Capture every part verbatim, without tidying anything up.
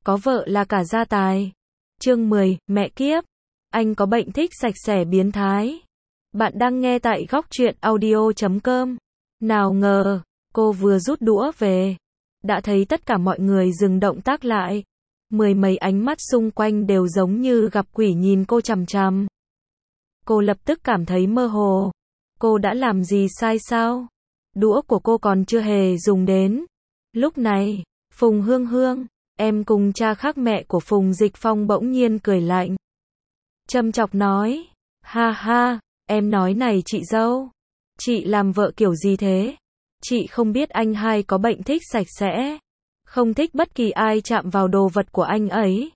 có vợ là cả gia tài. Chương mười, mẹ kiếp. Anh có bệnh thích sạch sẽ biến thái. Bạn đang nghe tại góc truyện audio chấm com. Nào ngờ, cô vừa rút đũa về, đã thấy tất cả mọi người dừng động tác lại. Mười mấy ánh mắt xung quanh đều giống như gặp quỷ nhìn cô chằm chằm. Cô lập tức cảm thấy mơ hồ. Cô đã làm gì sai sao? Đũa của cô còn chưa hề dùng đến. Lúc này, Phùng Hương Hương, em cùng cha khác mẹ của Phùng Dịch Phong bỗng nhiên cười lạnh. Châm chọc nói, ha ha, em nói này chị dâu, chị làm vợ kiểu gì thế? Chị không biết anh hai có bệnh thích sạch sẽ, không thích bất kỳ ai chạm vào đồ vật của anh ấy.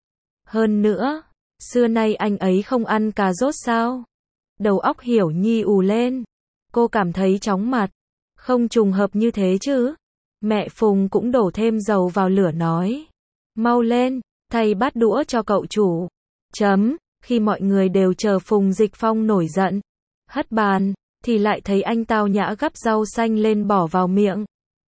Hơn nữa, xưa nay anh ấy không ăn cà rốt sao? Đầu óc Hiểu Nhi ù lên, cô cảm thấy chóng mặt, không trùng hợp như thế chứ? Mẹ Phùng cũng đổ thêm dầu vào lửa nói, mau lên, thay bát đũa cho cậu chủ. Chấm, khi mọi người đều chờ Phùng Dịch Phong nổi giận, hất bàn, thì lại thấy anh tao nhã gắp rau xanh lên bỏ vào miệng.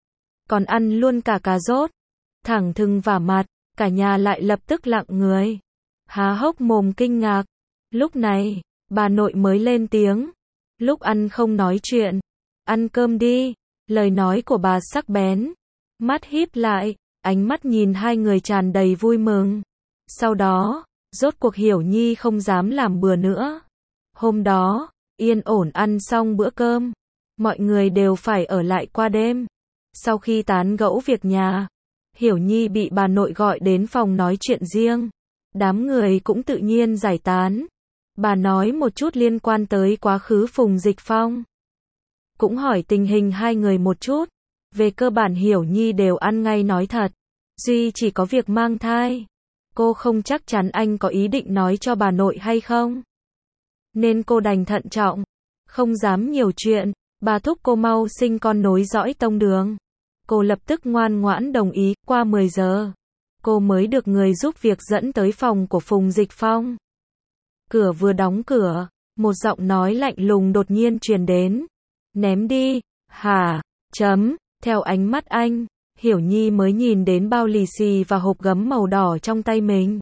Còn ăn luôn cả cà rốt, thẳng thừng vả mặt, cả nhà lại lập tức lặng người, há hốc mồm kinh ngạc. Lúc này, bà nội mới lên tiếng, lúc ăn không nói chuyện, ăn cơm đi. Lời nói của bà sắc bén, mắt híp lại, ánh mắt nhìn hai người tràn đầy vui mừng. Sau đó, rốt cuộc Hiểu Nhi không dám làm bừa nữa. Hôm đó, yên ổn ăn xong bữa cơm, mọi người đều phải ở lại qua đêm. Sau khi tán gẫu việc nhà, Hiểu Nhi bị bà nội gọi đến phòng nói chuyện riêng. Đám người cũng tự nhiên giải tán. Bà nói một chút liên quan tới quá khứ Phùng Dịch Phong. Cũng hỏi tình hình hai người một chút. Về cơ bản Hiểu Nhi đều ăn ngay nói thật. Duy chỉ có việc mang thai. Cô không chắc chắn anh có ý định nói cho bà nội hay không. Nên cô đành thận trọng. Không dám nhiều chuyện. Bà thúc cô mau sinh con nối dõi tông đường. Cô lập tức ngoan ngoãn đồng ý. Qua mười giờ, cô mới được người giúp việc dẫn tới phòng của Phùng Dịch Phong. Cửa vừa đóng cửa, một giọng nói lạnh lùng đột nhiên truyền đến. Ném đi, hả? Chấm, theo ánh mắt anh, Hiểu Nhi mới nhìn đến bao lì xì và hộp gấm màu đỏ trong tay mình.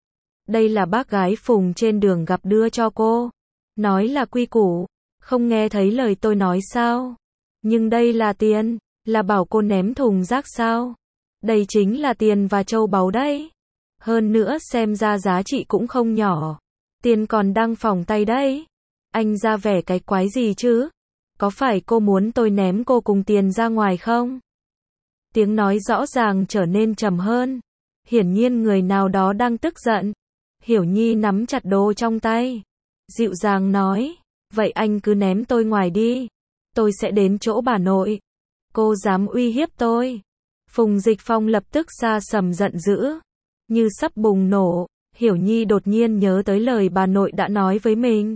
Đây là bác gái Phùng trên đường gặp đưa cho cô. Nói là quy củ, không nghe thấy lời tôi nói sao? Nhưng đây là tiền, là bảo cô ném thùng rác sao? Đây chính là tiền và châu báu đấy. Hơn nữa xem ra giá trị cũng không nhỏ. Tiền còn đang phòng tay đấy. Anh ra vẻ cái quái gì chứ? Có phải cô muốn tôi ném cô cùng tiền ra ngoài không? Tiếng nói rõ ràng trở nên trầm hơn. Hiển nhiên người nào đó đang tức giận. Hiểu Nhi nắm chặt đồ trong tay, dịu dàng nói, vậy anh cứ ném tôi ngoài đi. Tôi sẽ đến chỗ bà nội. Cô dám uy hiếp tôi. Phùng Dịch Phong lập tức sa sầm giận dữ. Như sắp bùng nổ, Hiểu Nhi đột nhiên nhớ tới lời bà nội đã nói với mình.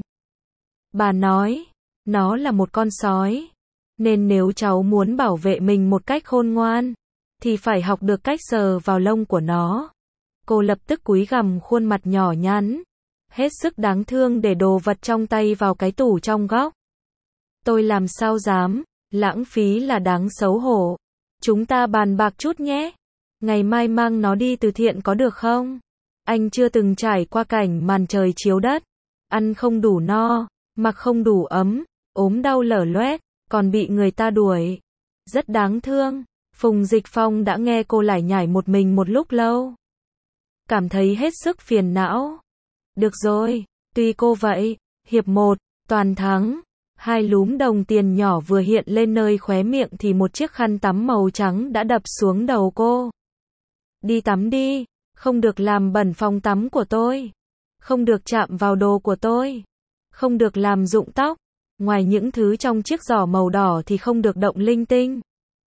Bà nói, nó là một con sói. Nên nếu cháu muốn bảo vệ mình một cách khôn ngoan, thì phải học được cách sờ vào lông của nó. Cô lập tức cúi gằm khuôn mặt nhỏ nhắn, hết sức đáng thương để đồ vật trong tay vào cái tủ trong góc. Tôi làm sao dám, lãng phí là đáng xấu hổ. Chúng ta bàn bạc chút nhé. Ngày mai mang nó đi từ thiện có được không? Anh chưa từng trải qua cảnh màn trời chiếu đất. Ăn không đủ no, mặc không đủ ấm, ốm đau lở loét, còn bị người ta đuổi. Rất đáng thương. Phùng Dịch Phong đã nghe cô lải nhải một mình một lúc lâu. Cảm thấy hết sức phiền não. Được rồi, tùy cô vậy. Hiệp một, toàn thắng. Hai lúm đồng tiền nhỏ vừa hiện lên nơi khóe miệng thì một chiếc khăn tắm màu trắng đã đập xuống đầu cô. Đi tắm đi, không được làm bẩn phòng tắm của tôi. Không được chạm vào đồ của tôi. Không được làm rụng tóc. Ngoài những thứ trong chiếc giỏ màu đỏ thì không được động linh tinh.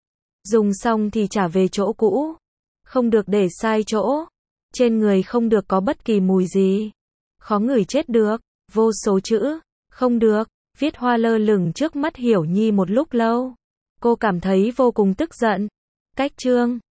Dùng xong thì trả về chỗ cũ. Không được để sai chỗ. Trên người không được có bất kỳ mùi gì. Khó ngửi chết được. Vô số chữ. Không được. Viết hoa lơ lửng trước mắt Hiểu Nhi một lúc lâu. Cô cảm thấy vô cùng tức giận. Cách chương